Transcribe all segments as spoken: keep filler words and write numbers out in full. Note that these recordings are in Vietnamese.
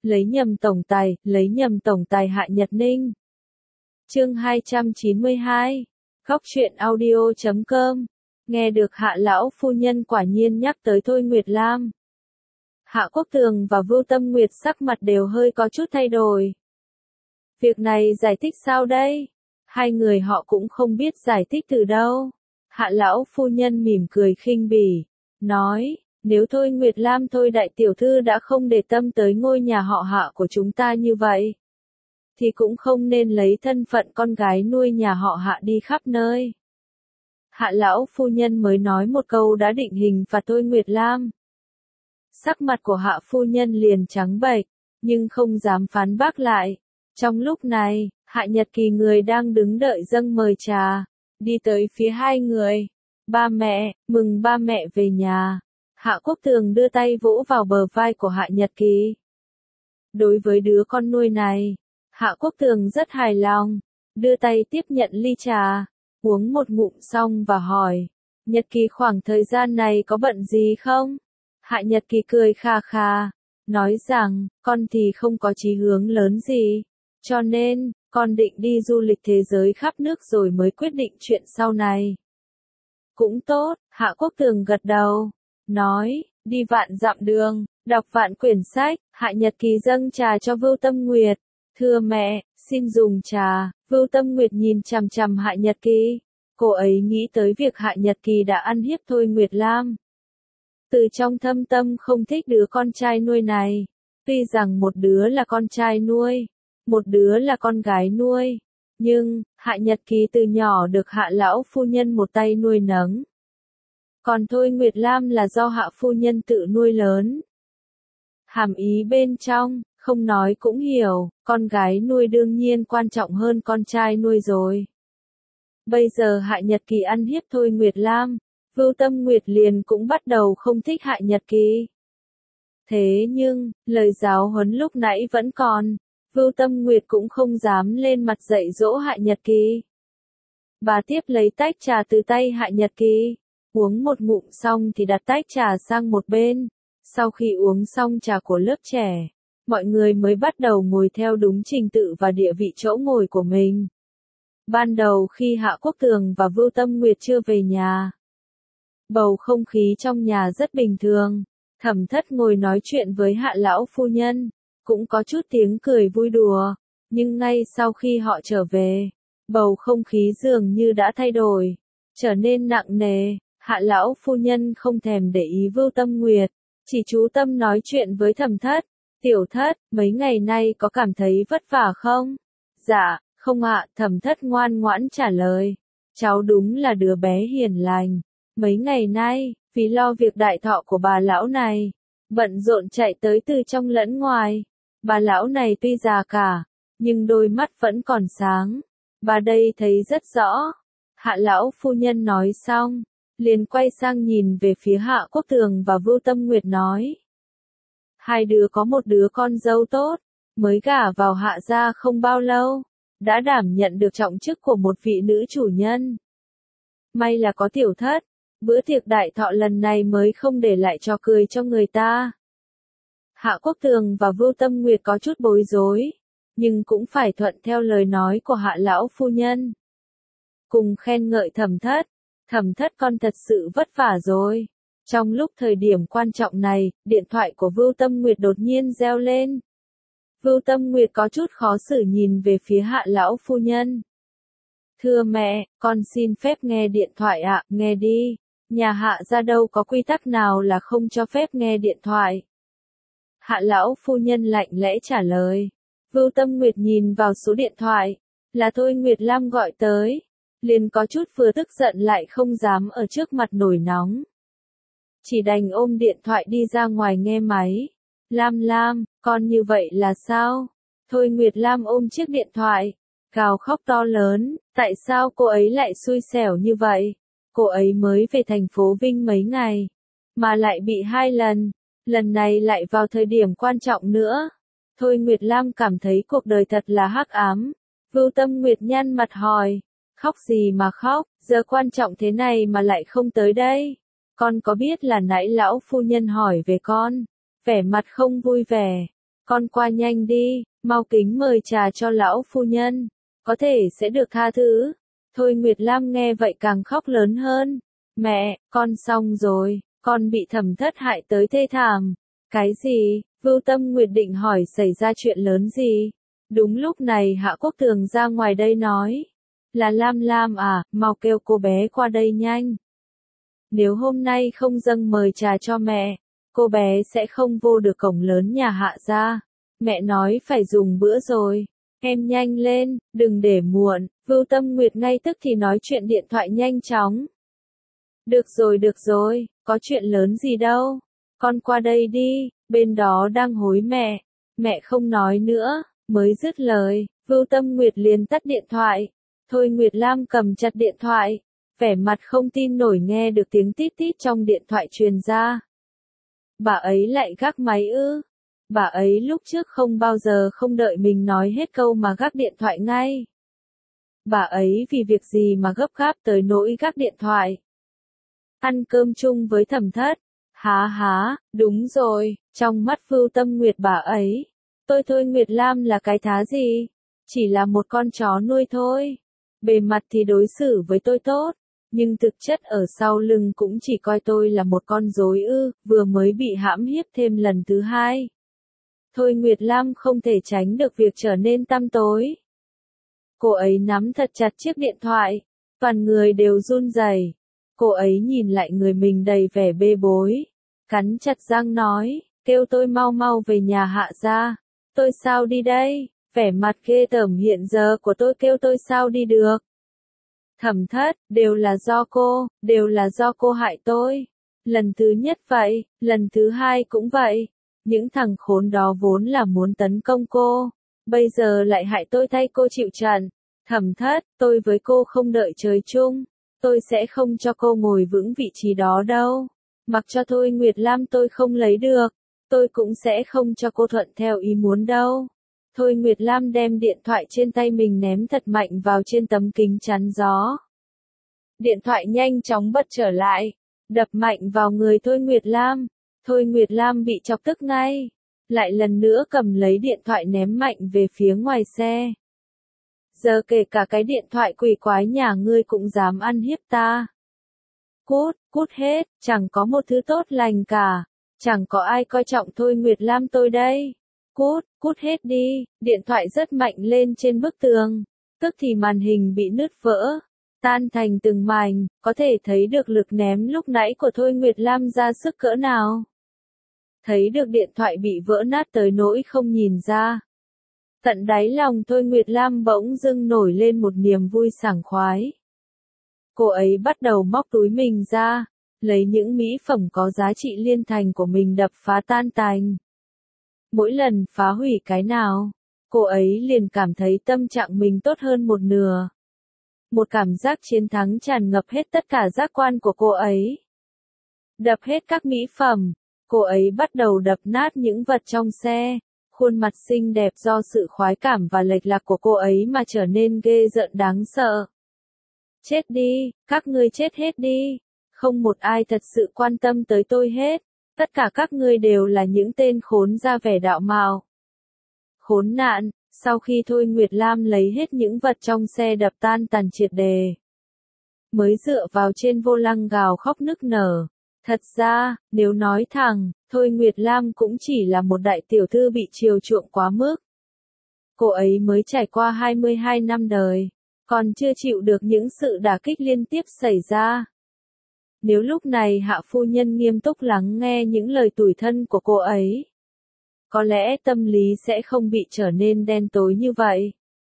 lấy nhầm tổng tài, lấy nhầm tổng tài Hạ Nhật Ninh. Chương hai trăm chín mươi hai. Góc truyện audio chấm com. Nghe được Hạ lão phu nhân quả nhiên nhắc tới Thôi Nguyệt Lam. Hạ Quốc Tường và Vưu Tâm Nguyệt sắc mặt đều hơi có chút thay đổi. Việc này giải thích sao đây? Hai người họ cũng không biết giải thích từ đâu. Hạ lão phu nhân mỉm cười khinh bỉ, nói, nếu Thôi Nguyệt Lam Thôi đại tiểu thư đã không để tâm tới ngôi nhà họ Hạ của chúng ta như vậy, thì cũng không nên lấy thân phận con gái nuôi nhà họ Hạ đi khắp nơi. Hạ lão phu nhân mới nói một câu đã định hình phạt Thôi Nguyệt Lam. Sắc mặt của Hạ phu nhân liền trắng bệch, nhưng không dám phán bác lại. Trong lúc này, Hạ Nhật Kỳ người đang đứng đợi dâng mời trà, đi tới phía hai người. Ba mẹ, mừng ba mẹ về nhà. Hạ Quốc Tường đưa tay vỗ vào bờ vai của Hạ Nhật Kỳ. Đối với đứa con nuôi này, Hạ Quốc Tường rất hài lòng, đưa tay tiếp nhận ly trà, uống một ngụm xong và hỏi, Nhật Kỳ khoảng thời gian này có bận gì không? Hạ Nhật Kỳ cười kha kha, nói rằng, con thì không có chí hướng lớn gì, cho nên, con định đi du lịch thế giới khắp nước rồi mới quyết định chuyện sau này. Cũng tốt, Hạ Quốc Tường gật đầu, nói, đi vạn dặm đường, đọc vạn quyển sách. Hạ Nhật Kỳ dâng trà cho Vưu Tâm Nguyệt. Thưa mẹ, xin dùng trà. Vưu Tâm Nguyệt nhìn chằm chằm Hạ Nhật Kỳ. Cô ấy nghĩ tới việc Hạ Nhật Kỳ đã ăn hiếp Thôi Nguyệt Lam. Từ trong thâm tâm không thích đứa con trai nuôi này. Tuy rằng một đứa là con trai nuôi, một đứa là con gái nuôi, nhưng, Hạ Nhật Kỳ từ nhỏ được Hạ lão phu nhân một tay nuôi nấng. Còn Thôi Nguyệt Lam là do Hạ phu nhân tự nuôi lớn. Hàm ý bên trong, không nói cũng hiểu, con gái nuôi đương nhiên quan trọng hơn con trai nuôi rồi. Bây giờ Hạ Nhật Kỳ ăn hiếp Thôi Nguyệt Lam, Vưu Tâm Nguyệt liền cũng bắt đầu không thích Hạ Nhật Kỳ. Thế nhưng, lời giáo huấn lúc nãy vẫn còn, Vưu Tâm Nguyệt cũng không dám lên mặt dạy dỗ Hạ Nhật Kỳ. Bà tiếp lấy tách trà từ tay Hạ Nhật Kỳ, uống một ngụm xong thì đặt tách trà sang một bên. Sau khi uống xong trà của lớp trẻ, mọi người mới bắt đầu ngồi theo đúng trình tự và địa vị chỗ ngồi của mình. Ban đầu khi Hạ Quốc Tường và Vưu Tâm Nguyệt chưa về nhà, bầu không khí trong nhà rất bình thường. Thẩm Thất ngồi nói chuyện với Hạ lão phu nhân, cũng có chút tiếng cười vui đùa, nhưng ngay sau khi họ trở về, bầu không khí dường như đã thay đổi, trở nên nặng nề. Hạ lão phu nhân không thèm để ý Vưu Tâm Nguyệt, chỉ chú tâm nói chuyện với Thẩm Thất. Tiểu Thất, mấy ngày nay có cảm thấy vất vả không? Dạ, không ạ, Thẩm Thất ngoan ngoãn trả lời. Cháu đúng là đứa bé hiền lành. Mấy ngày nay, vì lo việc đại thọ của bà lão này, bận rộn chạy tới từ trong lẫn ngoài. Bà lão này tuy già cả, nhưng đôi mắt vẫn còn sáng. Bà đây thấy rất rõ. Hạ lão phu nhân nói xong, liền quay sang nhìn về phía Hạ Quốc Tường và Vưu Tâm Nguyệt nói. Hai đứa có một đứa con dâu tốt, mới gả vào Hạ gia không bao lâu, đã đảm nhận được trọng chức của một vị nữ chủ nhân. May là có Tiểu Thất, bữa tiệc đại thọ lần này mới không để lại trò cười cho người ta. Hạ Quốc Tường và Vưu Tâm Nguyệt có chút bối rối, nhưng cũng phải thuận theo lời nói của Hạ lão phu nhân. Cùng khen ngợi Thẩm Thất. Thẩm Thất con thật sự vất vả rồi. Trong lúc thời điểm quan trọng này, điện thoại của Vưu Tâm Nguyệt đột nhiên reo lên. Vưu Tâm Nguyệt có chút khó xử nhìn về phía Hạ lão phu nhân. Thưa mẹ, con xin phép nghe điện thoại ạ, nghe đi. Nhà Hạ gia đâu có quy tắc nào là không cho phép nghe điện thoại. Hạ lão phu nhân lạnh lẽ trả lời. Vưu Tâm Nguyệt nhìn vào số điện thoại, là Thôi Nguyệt Lam gọi tới. Liền có chút vừa tức giận lại không dám ở trước mặt nổi nóng. Chỉ đành ôm điện thoại đi ra ngoài nghe máy. Lam Lam, con như vậy là sao? Thôi Nguyệt Lam ôm chiếc điện thoại, gào khóc to lớn, tại sao cô ấy lại xui xẻo như vậy? Cô ấy mới về thành phố Vinh mấy ngày, mà lại bị hai lần, lần này lại vào thời điểm quan trọng nữa. Thôi Nguyệt Lam cảm thấy cuộc đời thật là hắc ám. Vưu Tâm Nguyệt nhăn mặt hỏi. Khóc gì mà khóc, giờ quan trọng thế này mà lại không tới đây. Con có biết là nãy lão phu nhân hỏi về con, vẻ mặt không vui vẻ. con qua nhanh đi, mau kính mời trà cho lão phu nhân, có thể sẽ được tha thứ. Thôi Nguyệt Lam nghe vậy càng khóc lớn hơn. Mẹ, con xong rồi, con bị Thẩm Thất hại tới thê thảm. Cái gì? Vưu Tâm Nguyệt định hỏi xảy ra chuyện lớn gì? Đúng lúc này Hạ Quốc Tường ra ngoài đây nói. Là Lam Lam à, mau kêu cô bé qua đây nhanh. Nếu hôm nay không dâng mời trà cho mẹ, cô bé sẽ không vô được cổng lớn nhà Hạ gia. Mẹ nói phải dùng bữa rồi. Em nhanh lên, đừng để muộn. Vưu Tâm Nguyệt ngay tức thì nói chuyện điện thoại nhanh chóng. Được rồi được rồi, có chuyện lớn gì đâu. Con qua đây đi, bên đó đang hối mẹ. Mẹ không nói nữa, mới dứt lời, Vưu Tâm Nguyệt liền tắt điện thoại. Thôi Nguyệt Lam cầm chặt điện thoại, vẻ mặt không tin nổi nghe được tiếng tít tít trong điện thoại truyền ra. Bà ấy lại gác máy ư? Bà ấy lúc trước không bao giờ không đợi mình nói hết câu mà gác điện thoại ngay. Bà ấy vì việc gì mà gấp gáp tới nỗi gác điện thoại? Ăn cơm chung với Thẩm Thất. Há há, đúng rồi, trong mắt Vưu Tâm Nguyệt bà ấy. Tôi Thôi Nguyệt Lam là cái thá gì? Chỉ là một con chó nuôi thôi. Bề mặt thì đối xử với tôi tốt, nhưng thực chất ở sau lưng cũng chỉ coi tôi là một con rối ư, vừa mới bị hãm hiếp thêm lần thứ hai. Thôi Nguyệt Lam không thể tránh được việc trở nên tăm tối. Cô ấy nắm thật chặt chiếc điện thoại, toàn người đều run rẩy. Cô ấy nhìn lại người mình đầy vẻ bê bối, cắn chặt răng nói, kêu tôi mau mau về nhà Hạ gia. Tôi sao đi đây? Vẻ mặt ghê tởm hiện giờ của tôi kêu tôi sao đi được? Thẩm Thất, đều là do cô, đều là do cô hại tôi. Lần thứ nhất vậy, lần thứ hai cũng vậy. Những thằng khốn đó vốn là muốn tấn công cô, bây giờ lại hại tôi thay cô chịu trận. Thẩm Thất, tôi với cô không đợi trời chung, tôi sẽ không cho cô ngồi vững vị trí đó đâu. Mặc cho Thôi Nguyệt Lam tôi không lấy được, tôi cũng sẽ không cho cô thuận theo ý muốn đâu. Thôi Nguyệt Lam đem điện thoại trên tay mình ném thật mạnh vào trên tấm kính chắn gió. Điện thoại nhanh chóng bật trở lại, đập mạnh vào người Thôi Nguyệt Lam. Thôi Nguyệt Lam bị chọc tức ngay, lại lần nữa cầm lấy điện thoại ném mạnh về phía ngoài xe. Giờ kể cả cái điện thoại quỷ quái nhà ngươi cũng dám ăn hiếp ta. Cút, cút hết, chẳng có một thứ tốt lành cả, chẳng có ai coi trọng Thôi Nguyệt Lam tôi đây. Cút, cút hết đi, điện thoại rất mạnh lên trên bức tường, tức thì màn hình bị nứt vỡ, tan thành từng mảnh, có thể thấy được lực ném lúc nãy của Thôi Nguyệt Lam ra sức cỡ nào. Thấy được điện thoại bị vỡ nát tới nỗi không nhìn ra. Tận đáy lòng Thôi Nguyệt Lam bỗng dưng nổi lên một niềm vui sảng khoái. Cô ấy bắt đầu móc túi mình ra, lấy những mỹ phẩm có giá trị liên thành của mình đập phá tan tành. Mỗi lần phá hủy cái nào, cô ấy liền cảm thấy tâm trạng mình tốt hơn một nửa. Một cảm giác chiến thắng tràn ngập hết tất cả giác quan của cô ấy. Đập hết các mỹ phẩm, cô ấy bắt đầu đập nát những vật trong xe. Khuôn mặt xinh đẹp do sự khoái cảm và lệch lạc của cô ấy mà trở nên ghê rợn đáng sợ. Chết đi, các ngươi chết hết đi. Không một ai thật sự quan tâm tới tôi hết. Tất cả các ngươi đều là những tên khốn ra vẻ đạo mạo. Khốn nạn, sau khi Thôi Nguyệt Lam lấy hết những vật trong xe đập tan tàn triệt đề, mới dựa vào trên vô lăng gào khóc nức nở. Thật ra, nếu nói thẳng, Thôi Nguyệt Lam cũng chỉ là một đại tiểu thư bị chiều chuộng quá mức. Cô ấy mới trải qua hai mươi hai năm đời, còn chưa chịu được những sự đả kích liên tiếp xảy ra. Nếu lúc này Hạ phu nhân nghiêm túc lắng nghe những lời tủi thân của cô ấy, có lẽ tâm lý sẽ không bị trở nên đen tối như vậy.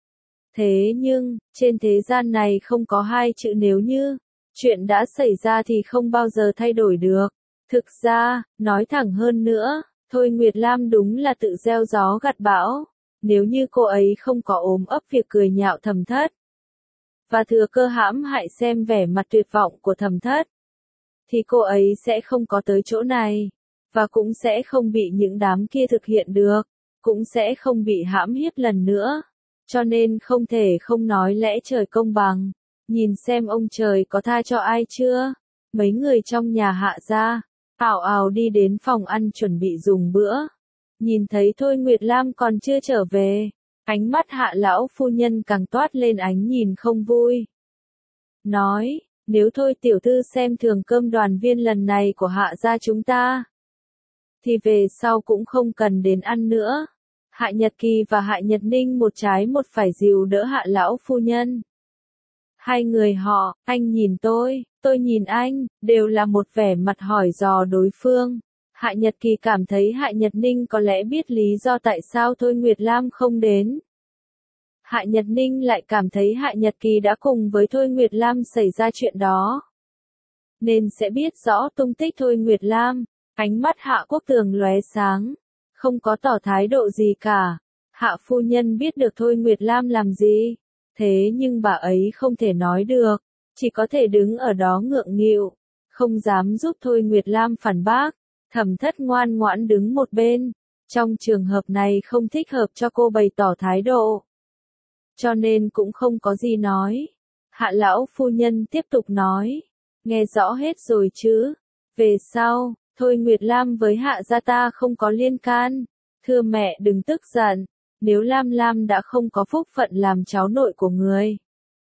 Thế nhưng, trên thế gian này không có hai chữ nếu như. Chuyện đã xảy ra thì không bao giờ thay đổi được. Thực ra, nói thẳng hơn nữa, Thôi Nguyệt Lam đúng là tự gieo gió gặt bão. Nếu như cô ấy không có ôm ấp việc cười nhạo Thẩm Thất, và thừa cơ hãm hại xem vẻ mặt tuyệt vọng của Thẩm Thất, thì cô ấy sẽ không có tới chỗ này, và cũng sẽ không bị những đám kia thực hiện được, cũng sẽ không bị hãm hiếp lần nữa. Cho nên không thể không nói lẽ trời công bằng. Nhìn xem ông trời có tha cho ai chưa? Mấy người trong nhà Hạ gia ào ào đi đến phòng ăn chuẩn bị dùng bữa. Nhìn thấy Thôi Nguyệt Lam còn chưa trở về, ánh mắt Hạ lão phu nhân càng toát lên ánh nhìn không vui. Nói, nếu Thôi tiểu thư xem thường cơm đoàn viên lần này của Hạ gia chúng ta, thì về sau cũng không cần đến ăn nữa. Hạ Nhật Kỳ và Hạ Nhật Ninh một trái một phải dìu đỡ Hạ lão phu nhân. Hai người họ, anh nhìn tôi, tôi nhìn anh, đều là một vẻ mặt hỏi dò đối phương. Hạ Nhật Kỳ cảm thấy Hạ Nhật Ninh có lẽ biết lý do tại sao Thôi Nguyệt Lam không đến. Hạ Nhật Ninh lại cảm thấy Hạ Nhật Kỳ đã cùng với Thôi Nguyệt Lam xảy ra chuyện đó, nên sẽ biết rõ tung tích Thôi Nguyệt Lam. Ánh mắt Hạ Quốc Tường lóe sáng, không có tỏ thái độ gì cả. Hạ phu nhân biết được Thôi Nguyệt Lam làm gì, thế nhưng bà ấy không thể nói được, chỉ có thể đứng ở đó ngượng nghịu, không dám giúp Thôi Nguyệt Lam phản bác. Thẩm Thất ngoan ngoãn đứng một bên, trong trường hợp này không thích hợp cho cô bày tỏ thái độ, cho nên cũng không có gì nói. Hạ lão phu nhân tiếp tục nói, nghe rõ hết rồi chứ, về sau, Thôi Nguyệt Lam với Hạ gia ta không có liên can, thưa mẹ đừng tức giận, nếu Lam Lam đã không có phúc phận làm cháu nội của người,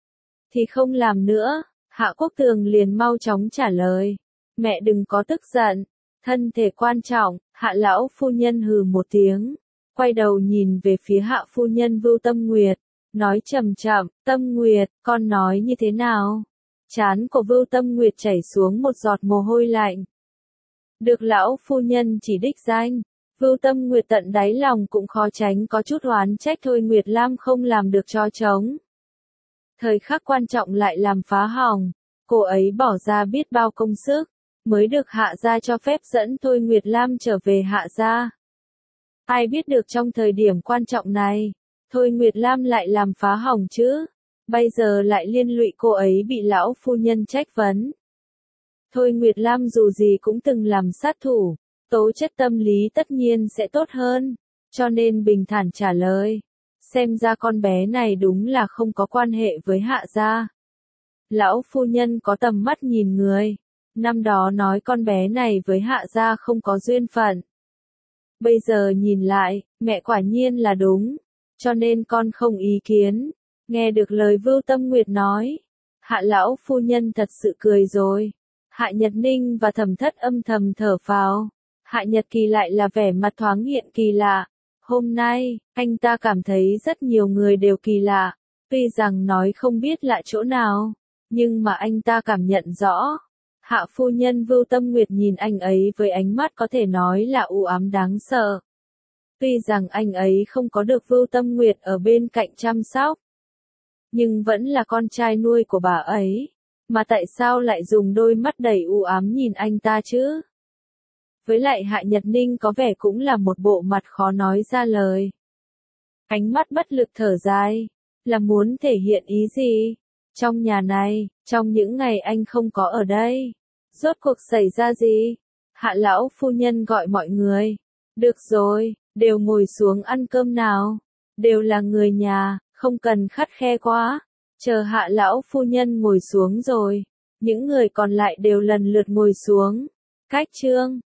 thì không làm nữa. Hạ Quốc Tường liền mau chóng trả lời, mẹ đừng có tức giận, thân thể quan trọng. Hạ lão phu nhân hừ một tiếng, quay đầu nhìn về phía Hạ phu nhân Vưu Tâm Nguyệt, nói chậm chậm, Tâm Nguyệt, con nói như thế nào? Trán của Vưu Tâm Nguyệt chảy xuống một giọt mồ hôi lạnh. Được lão phu nhân chỉ đích danh, Vưu Tâm Nguyệt tận đáy lòng cũng khó tránh có chút oán trách Thôi Nguyệt Lam không làm được cho trống. Thời khắc quan trọng lại làm phá hỏng, cô ấy bỏ ra biết bao công sức, mới được Hạ gia cho phép dẫn Thôi Nguyệt Lam trở về Hạ gia. Ai biết được trong thời điểm quan trọng này, Thôi Nguyệt Lam lại làm phá hỏng chứ, bây giờ lại liên lụy cô ấy bị lão phu nhân trách vấn. Thôi Nguyệt Lam dù gì cũng từng làm sát thủ, tố chất tâm lý tất nhiên sẽ tốt hơn, cho nên bình thản trả lời, xem ra con bé này đúng là không có quan hệ với Hạ gia. Lão phu nhân có tầm mắt nhìn người, năm đó nói con bé này với Hạ gia không có duyên phận. Bây giờ nhìn lại, mẹ quả nhiên là đúng, cho nên con không ý kiến. Nghe được lời Vưu Tâm Nguyệt nói, Hạ lão phu nhân thật sự cười rồi. Hạ Nhật Ninh và Thẩm Thất âm thầm thở phào. Hạ Nhật Kỳ lại là vẻ mặt thoáng hiện kỳ lạ. Hôm nay, anh ta cảm thấy rất nhiều người đều kỳ lạ, tuy rằng nói không biết lạ chỗ nào, nhưng mà anh ta cảm nhận rõ. Hạ phu nhân Vưu Tâm Nguyệt nhìn anh ấy với ánh mắt có thể nói là u ám đáng sợ. Tuy rằng anh ấy không có được Vưu Tâm Nguyệt ở bên cạnh chăm sóc, nhưng vẫn là con trai nuôi của bà ấy, mà tại sao lại dùng đôi mắt đầy u ám nhìn anh ta chứ? Với lại Hạ Nhật Ninh có vẻ cũng là một bộ mặt khó nói ra lời. Ánh mắt bất lực thở dài, là muốn thể hiện ý gì? Trong nhà này, trong những ngày anh không có ở đây, rốt cuộc xảy ra gì? Hạ lão phu nhân gọi mọi người. Được rồi, đều ngồi xuống ăn cơm nào. Đều là người nhà, không cần khắt khe quá. Chờ Hạ lão phu nhân ngồi xuống rồi, những người còn lại đều lần lượt ngồi xuống. Cách chương